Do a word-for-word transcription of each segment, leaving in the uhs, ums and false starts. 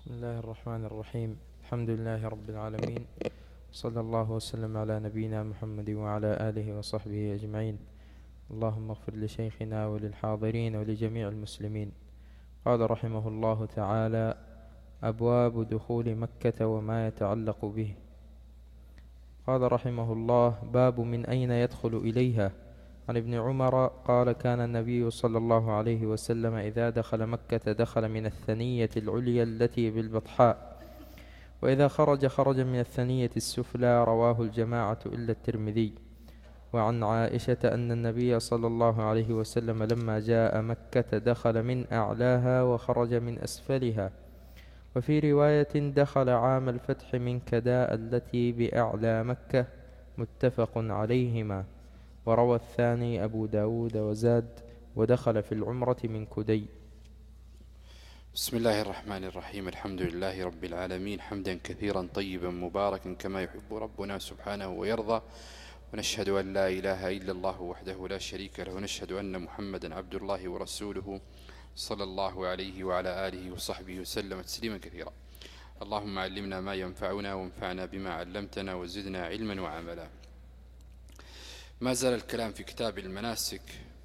بسم الله الرحمن الرحيم. الحمد لله رب العالمين، صلى الله وسلم على نبينا محمد وعلى آله وصحبه أجمعين. اللهم اغفر لشيخنا وللحاضرين ولجميع المسلمين. قال رحمه الله تعالى: أبواب دخول مكة وما يتعلق به. قال رحمه الله: باب من أين يدخل إليها. عن ابن عمر قال: كان النبي صلى الله عليه وسلم إذا دخل مكة دخل من الثنية العليا التي بالبطحاء، وإذا خرج خرج من الثنية السفلى. رواه الجماعة إلا الترمذي. وعن عائشة أن النبي صلى الله عليه وسلم لما جاء مكة دخل من أعلاها وخرج من أسفلها. وفي رواية: دخل عام الفتح من كداء التي بأعلى مكة. متفق عليهما. وروى الثاني أبو داود وزاد: ودخل في العمرة من كدي. بسم الله الرحمن الرحيم. الحمد لله رب العالمين، حمدا كثيرا طيبا مباركا كما يحب ربنا سبحانه ويرضى. ونشهد أن لا إله إلا الله وحده لا شريك له، ونشهد أن محمدا عبد الله ورسوله صلى الله عليه وعلى آله وصحبه وسلم تسليما كثيرا. اللهم علمنا ما ينفعنا وانفعنا بما علمتنا وزدنا علما وعملا. ما زال الكلام في كتاب المناسك،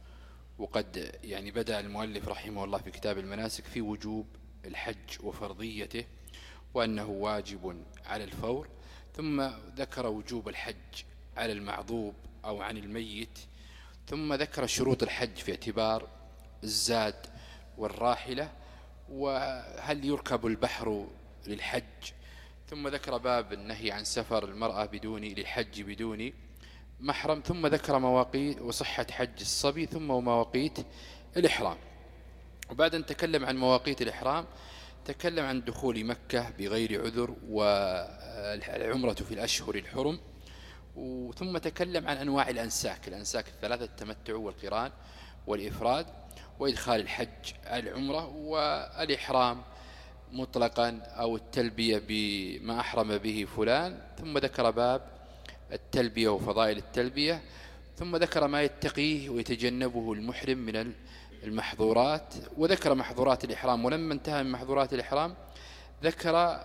وقد يعني بدأ المؤلف رحمه الله في كتاب المناسك في وجوب الحج وفرضيته وأنه واجب على الفور، ثم ذكر وجوب الحج على المعذوب أو عن الميت، ثم ذكر شروط الحج في اعتبار الزاد والراحلة، وهل يركب البحر للحج، ثم ذكر باب النهي عن سفر المرأة بدون للحج بدون محرم، ثم ذكر مواقيت وصحة حج الصبي، ثم مواقيت الإحرام. وبعد أن تكلم عن مواقيت الإحرام تكلم عن دخول مكة بغير عذر والعمرة في الأشهر الحرم، ثم تكلم عن أنواع الأنساك الأنساك الثلاثة: التمتع والقران والإفراد، وإدخال الحج على العمرة، والإحرام مطلقا أو التلبية بما أحرم به فلان. ثم ذكر باب التلبية وفضائل التلبية، ثم ذكر ما يتقيه ويتجنبه المحرم من المحظورات، وذكر محظورات الإحرام. ولما انتهى من محظورات الإحرام ذكر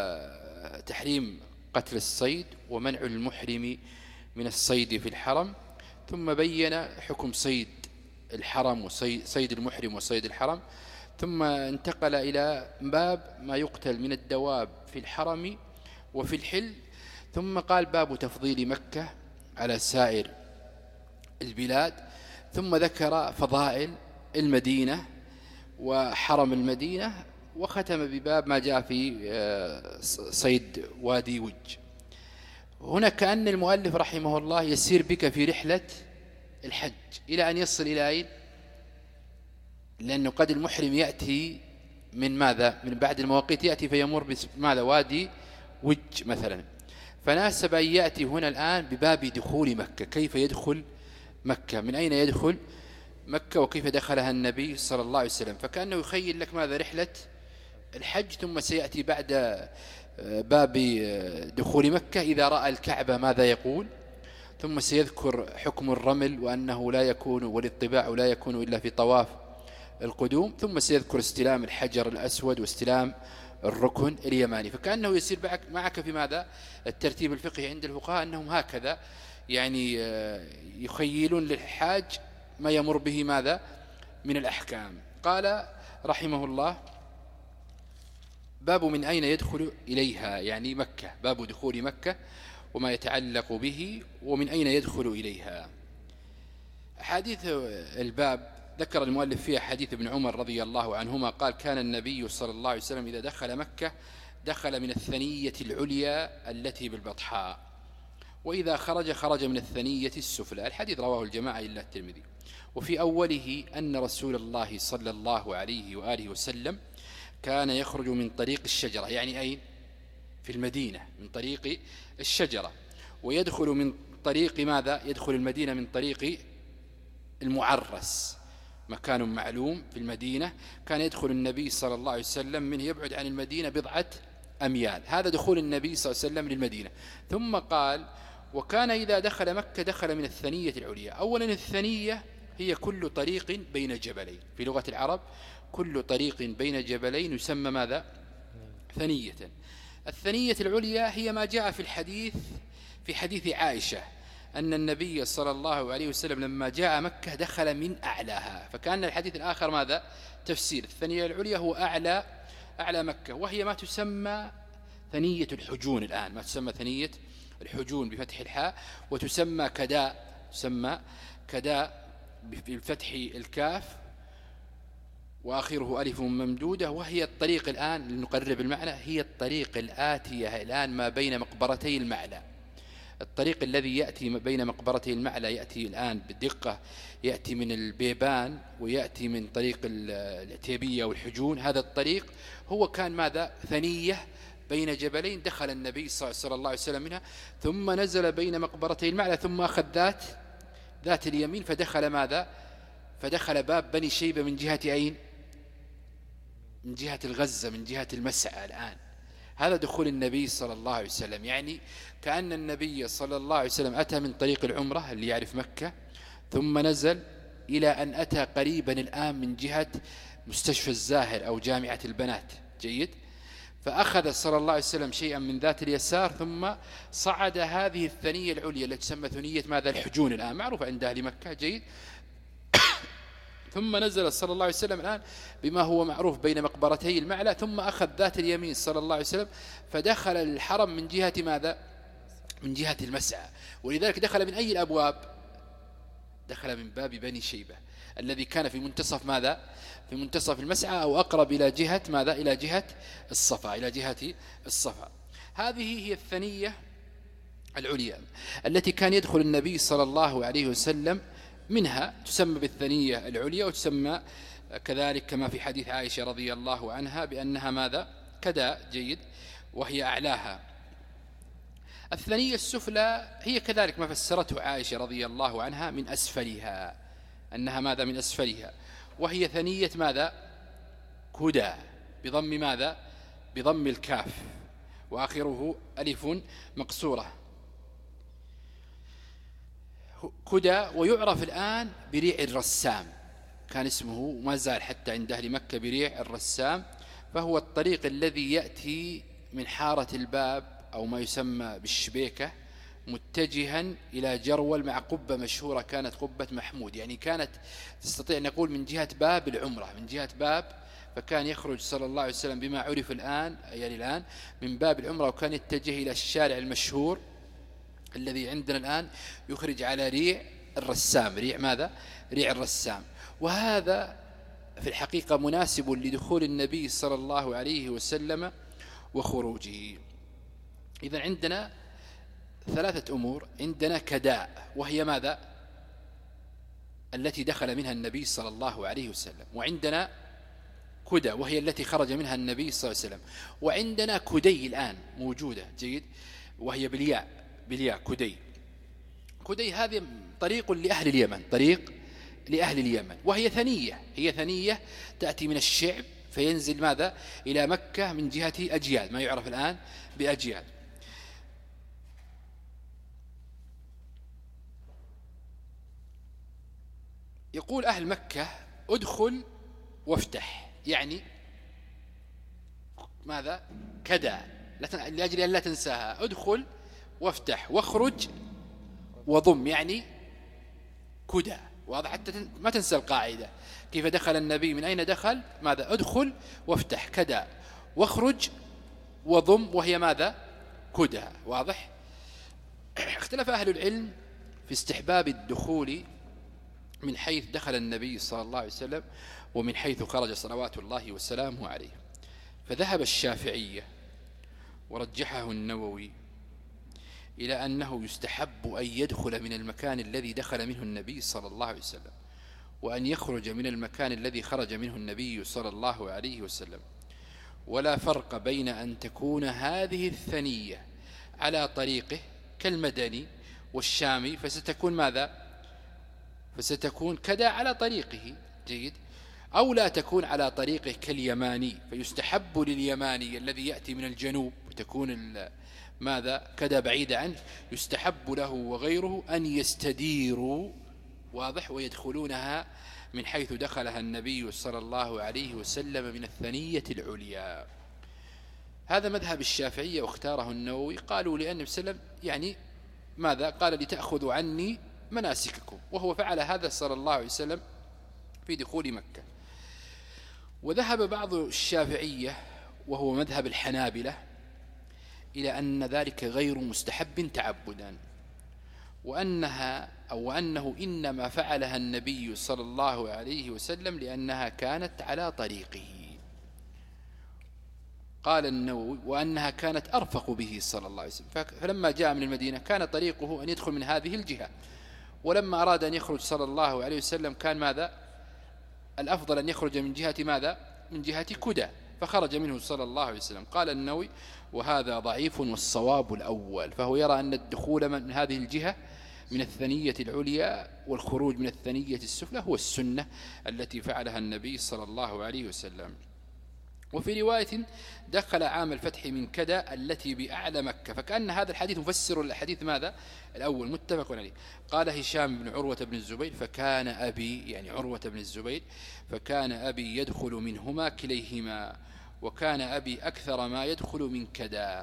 تحريم قتل الصيد ومنع المحرم من الصيد في الحرم، ثم بين حكم صيد الحرم وصيد المحرم وصيد الحرم، ثم انتقل إلى باب ما يقتل من الدواب في الحرم وفي الحل، ثم قال: باب تفضيل مكة على سائر البلاد، ثم ذكر فضائل المدينة وحرم المدينة، وختم بباب ما جاء في صيد وادي وج. هنا كأن المؤلف رحمه الله يسير بك في رحلة الحج إلى أن يصل إلى أين؟ لأنه قد المحرم يأتي من ماذا؟ من بعد المواقيت يأتي فيمر بماذا؟ وادي وج مثلا، فناسب أن يأتي هنا الآن بباب دخول مكة. كيف يدخل مكة؟ من أين يدخل مكة وكيف دخلها النبي صلى الله عليه وسلم؟ فكأنه يخيل لك ماذا؟ رحلة الحج، ثم سيأتي بعد باب دخول مكة إذا رأى الكعبة ماذا يقول، ثم سيذكر حكم الرمل وأنه لا يكون والاطباع لا يكون إلا في طواف القدوم، ثم سيذكر استلام الحجر الأسود واستلام الركن اليماني. فكأنه يسير معك في ماذا؟ الترتيب الفقهي عند الفقهاء أنهم هكذا يعني يخيلون للحاج ما يمر به ماذا؟ من الأحكام. قال رحمه الله: باب من أين يدخل إليها، يعني مكة، باب دخول مكة وما يتعلق به ومن أين يدخل إليها. حديث الباب ذكر المؤلف فيها حديث ابن عمر رضي الله عنهما قال: كان النبي صلى الله عليه وسلم إذا دخل مكة دخل من الثنية العليا التي بالبطحاء، وإذا خرج خرج من الثنية السفلى. الحديث رواه الجماعة إلا الترمذي. وفي أوله أن رسول الله صلى الله عليه وآله وسلم كان يخرج من طريق الشجرة، يعني أين؟ في المدينة، من طريق الشجرة، ويدخل من طريق ماذا؟ يدخل المدينة من طريق المعرس، مكان معلوم في المدينة كان يدخل النبي صلى الله عليه وسلم منه، يبعد عن المدينة بضعة أميال. هذا دخول النبي صلى الله عليه وسلم للمدينة. ثم قال: وكان إذا دخل مكة دخل من الثنية العليا. أولا الثنية هي كل طريق بين جبلين، في لغة العرب كل طريق بين جبلين يسمى ماذا؟ ثنية. الثنية العليا هي ما جاء في الحديث في حديث عائشة أن النبي صلى الله عليه وسلم لما جاء مكة دخل من أعلاها، فكان الحديث الآخر ماذا؟ تفسير الثنية العليا هو أعلى أعلى مكة، وهي ما تسمى ثنية الحجون الآن، ما تسمى ثنية الحجون بفتح الحاء، وتسمى كداء، تسمى كداء بفتح الكاف وآخره ألف ممدودة. وهي الطريق الآن لنقرب المعنى، هي الطريق الآتية الآن ما بين مقبرتي المعلى. الطريق الذي يأتي بين مقبرتي المعلى يأتي الآن بالدقة، يأتي من البيبان ويأتي من طريق العتيبية والحجون. هذا الطريق هو كان ماذا؟ ثنية بين جبلين، دخل النبي صلى الله عليه وسلم منها، ثم نزل بين مقبرتي المعلى، ثم أخذ ذات ذات اليمين، فدخل ماذا؟ فدخل باب بني شيبة من جهة أين؟ من جهة الغزة، من جهة المسعى. الآن هذا دخول النبي صلى الله عليه وسلم، يعني كأن النبي صلى الله عليه وسلم أتى من طريق العمرة اللي يعرف مكة، ثم نزل إلى أن أتى قريبا الآن من جهة مستشفى الزاهر أو جامعة البنات. جيد. فأخذ صلى الله عليه وسلم شيئا من ذات اليسار، ثم صعد هذه الثنية العليا التي تسمى ثنية ماذا؟ الحجون، الآن معروفة عند أهل مكة. جيد. ثم نزل صلى الله عليه وسلم الآن بما هو معروف بين مقبرتي المعلى، ثم أخذ ذات اليمين صلى الله عليه وسلم، فدخل الحرم من جهة ماذا؟ من جهة المسعى. ولذلك دخل من أي الأبواب؟ دخل من باب بني شيبة الذي كان في منتصف ماذا؟ في منتصف المسعى، أو أقرب إلى جهة ماذا؟ إلى جهة الصفا، إلى جهة الصفا. هذه هي الثنية العليا التي كان يدخل النبي صلى الله عليه وسلم منها، تسمى بالثنية العليا، وتسمى كذلك كما في حديث عائشة رضي الله عنها بأنها ماذا؟ كداء. جيد. وهي أعلاها. الثنية السفلى هي كذلك ما فسرته عائشة رضي الله عنها من أسفلها، أنها ماذا؟ من أسفلها. وهي ثنية ماذا؟ كدى، بضم ماذا؟ بضم الكاف وآخره ألف مقصورة. كدى، ويعرف الآن بريع الرسام، كان اسمه ما زال حتى عند أهل مكة بريع الرسام. فهو الطريق الذي يأتي من حارة الباب أو ما يسمى بالشبيكة متجها إلى جرول مع قبة مشهورة كانت قبة محمود، يعني كانت تستطيع نقول من جهة باب العمرة، من جهة باب، فكان يخرج صلى الله عليه وسلم بما عرف الآن يعني الآن من باب العمرة، وكان يتجه إلى الشارع المشهور الذي عندنا الآن يخرج على ريع الرسام. ريع ماذا؟ ريع الرسام. وهذا في الحقيقة مناسب لدخول النبي صلى الله عليه وسلم وخروجه. إذن عندنا ثلاثة أمور. عندنا كداء، وهي ماذا؟ التي دخل منها النبي صلى الله عليه وسلم. وعندنا كدى، وهي التي خرج منها النبي صلى الله عليه وسلم. وعندنا كدي الآن موجودة. جيد. وهي بالياء، بالياء كدي. كدي هذه طريق لأهل اليمن، طريق لأهل اليمن، وهي ثنية، هي ثنية تأتي من الشعب فينزل ماذا؟ إلى مكة من جهة أجياد، ما يعرف الآن بأجياد. يقول أهل مكة ادخل وافتح، يعني ماذا؟ كدى، لأجل أن لا تنساها. ادخل وافتح واخرج وضم، يعني كدى. واضح؟ حتى ما تنسى القاعدة. كيف دخل النبي؟ من أين دخل؟ ماذا؟ ادخل وافتح كدى، واخرج وضم، وهي ماذا؟ كدى. واضح؟ اختلف أهل العلم في استحباب الدخول من حيث دخل النبي صلى الله عليه وسلم ومن حيث خرج صلوات الله وسلامه عليه. فذهب الشافعية ورجحه النووي إلى أنه يستحب أن يدخل من المكان الذي دخل منه النبي صلى الله عليه وسلم، وأن يخرج من المكان الذي خرج منه النبي صلى الله عليه وسلم. ولا فرق بين أن تكون هذه الثنية على طريقه كالمدني والشامي، فستكون ماذا؟ فستكون كذا على طريقه. جيد. أو لا تكون على طريقه كاليماني، فيستحب لليماني الذي يأتي من الجنوب وتكون ماذا؟ كذا بعيد عنه، يستحب له وغيره أن يستديروا. واضح؟ ويدخلونها من حيث دخلها النبي صلى الله عليه وسلم من الثنية العليا. هذا مذهب الشافعية واختاره النووي. قالوا لأن النبي صلى الله عليه وسلم يعني ماذا قال؟ لتأخذوا عني مناسككم، وهو فعل هذا صلى الله عليه وسلم في دخول مكة. وذهب بعض الشافعية وهو مذهب الحنابلة إلى أن ذلك غير مستحب تعبدا، وأنها أو وأنه إنما فعلها النبي صلى الله عليه وسلم لأنها كانت على طريقه. قال النووي وأنها كانت أرفق به صلى الله عليه وسلم، فلما جاء من المدينة كان طريقه أن يدخل من هذه الجهة، ولما أراد أن يخرج صلى الله عليه وسلم كان ماذا الأفضل؟ أن يخرج من جهة ماذا؟ من جهة كدى، فخرج منه صلى الله عليه وسلم. قال النووي وهذا ضعيف والصواب الأول، فهو يرى أن الدخول من هذه الجهة من الثنية العليا والخروج من الثنية السفلى هو السنة التي فعلها النبي صلى الله عليه وسلم. وفي رواية دخل عام الفتح من كدى التي بأعلى مكة، فكأن هذا الحديث مفسر الحديث ماذا الأول متفق عليه. قال هشام بن عروة بن الزبير فكان أبي يعني عروة بن الزبير فكان أبي يدخل منهما كليهما، وكان أبي أكثر ما يدخل من كدى.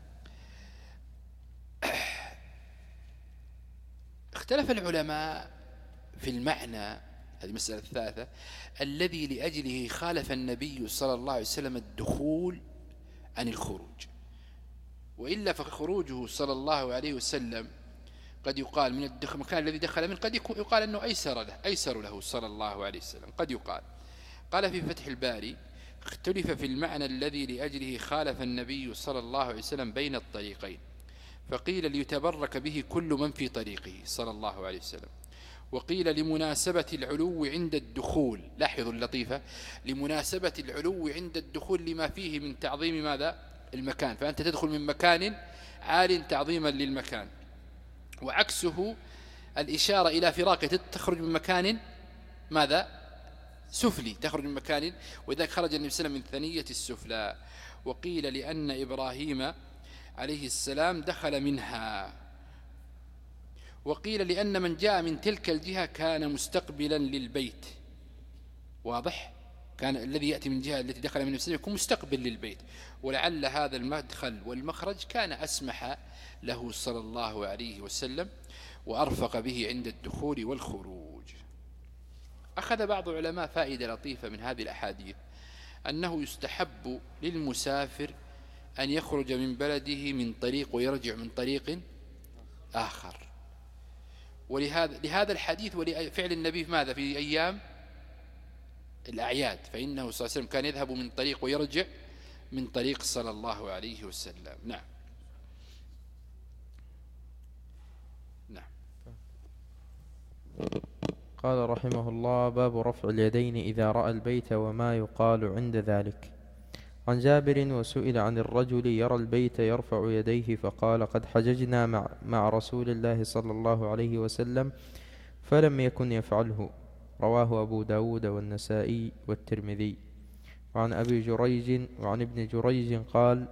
اختلف العلماء في المعنى، هذه مسألة الثالثة، الذي لأجله خالف النبي صلى الله عليه وسلم الدخول عن الخروج. وإلا فخروجه صلى الله عليه وسلم قد يقال من المكان الذي دخل منه قد يقال أنه أيسر له, أيسر له صلى الله عليه وسلم، قد يقال. قال في فتح الباري اختلف في المعنى الذي لأجله خالف النبي صلى الله عليه وسلم بين الطريقين، فقيل ليتبرك به كل من في طريقه صلى الله عليه وسلم، وقيل لمناسبة العلو عند الدخول. لاحظوا اللطيفة، لمناسبة العلو عند الدخول لما فيه من تعظيم ماذا المكان، فأنت تدخل من مكان عال تعظيما للمكان، وعكسه الإشارة إلى فراقه تخرج من مكان ماذا سفلي، تخرج من مكان، وإذا خرج النبي صلى الله عليه وسلم من ثنية السفلى. وقيل لأن إبراهيم عليه السلام دخل منها، وقيل لأن من جاء من تلك الجهة كان مستقبلا للبيت. واضح؟ كان الذي يأتي من جهة التي دخل من النبي يكون مستقبل للبيت، ولعل هذا المدخل والمخرج كان أسمح له صلى الله عليه وسلم وأرفق به عند الدخول والخروج. أخذ بعض العلماء فائدة لطيفة من هذه الأحاديث، أنه يستحب للمسافر أن يخرج من بلده من طريق ويرجع من طريق آخر، ولهذا لهذا الحديث ولفعل النبي في ماذا في أيام الأعياد، فإنه صلى الله عليه وسلم كان يذهب من طريق ويرجع من طريق صلى الله عليه وسلم. نعم نعم. قال رحمه الله: باب رفع اليدين إذا رأى البيت وما يقال عند ذلك. عن جابر: وسئل عن الرجل يرى البيت يرفع يديه فقال: قد حججنا مع, مع رسول الله صلى الله عليه وسلم فلم يكن يفعله. رواه أبو داود والنسائي والترمذي. وعن أبي جريج وعن ابن جريج قال: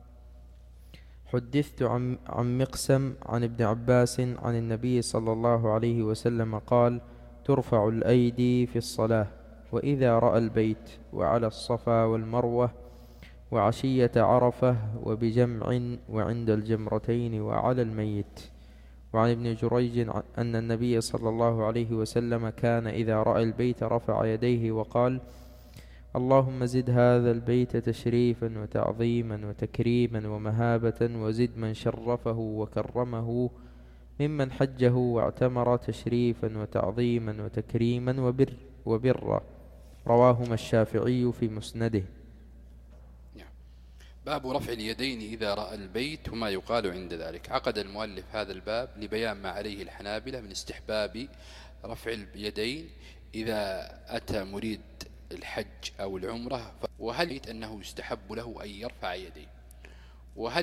حدثت عن, عن مقسم عن ابن عباس عن النبي صلى الله عليه وسلم قال: ترفع الأيدي في الصلاة وإذا رأى البيت وعلى الصفا والمروة وعشية عرفة وبجمع وعند الجمرتين وعلى الميت. وعن ابن جريج أن النبي صلى الله عليه وسلم كان إذا رأى البيت رفع يديه وقال: اللهم زد هذا البيت تشريفا وتعظيما وتكريما ومهابة، وزد من شرفه وكرمه ممن حجه واعتمر تشريفا وتعظيما وتكريما وبر وبرا. رواهما الشافعي في مسنده. باب رفع اليدين إذا رأى البيت وما يقال عند ذلك. عقد المؤلف هذا الباب لبيان ما عليه الحنابلة من استحباب رفع اليدين إذا أتى مريد الحج أو العمرة، وهل أنه يستحب له أن يرفع يديه، وهل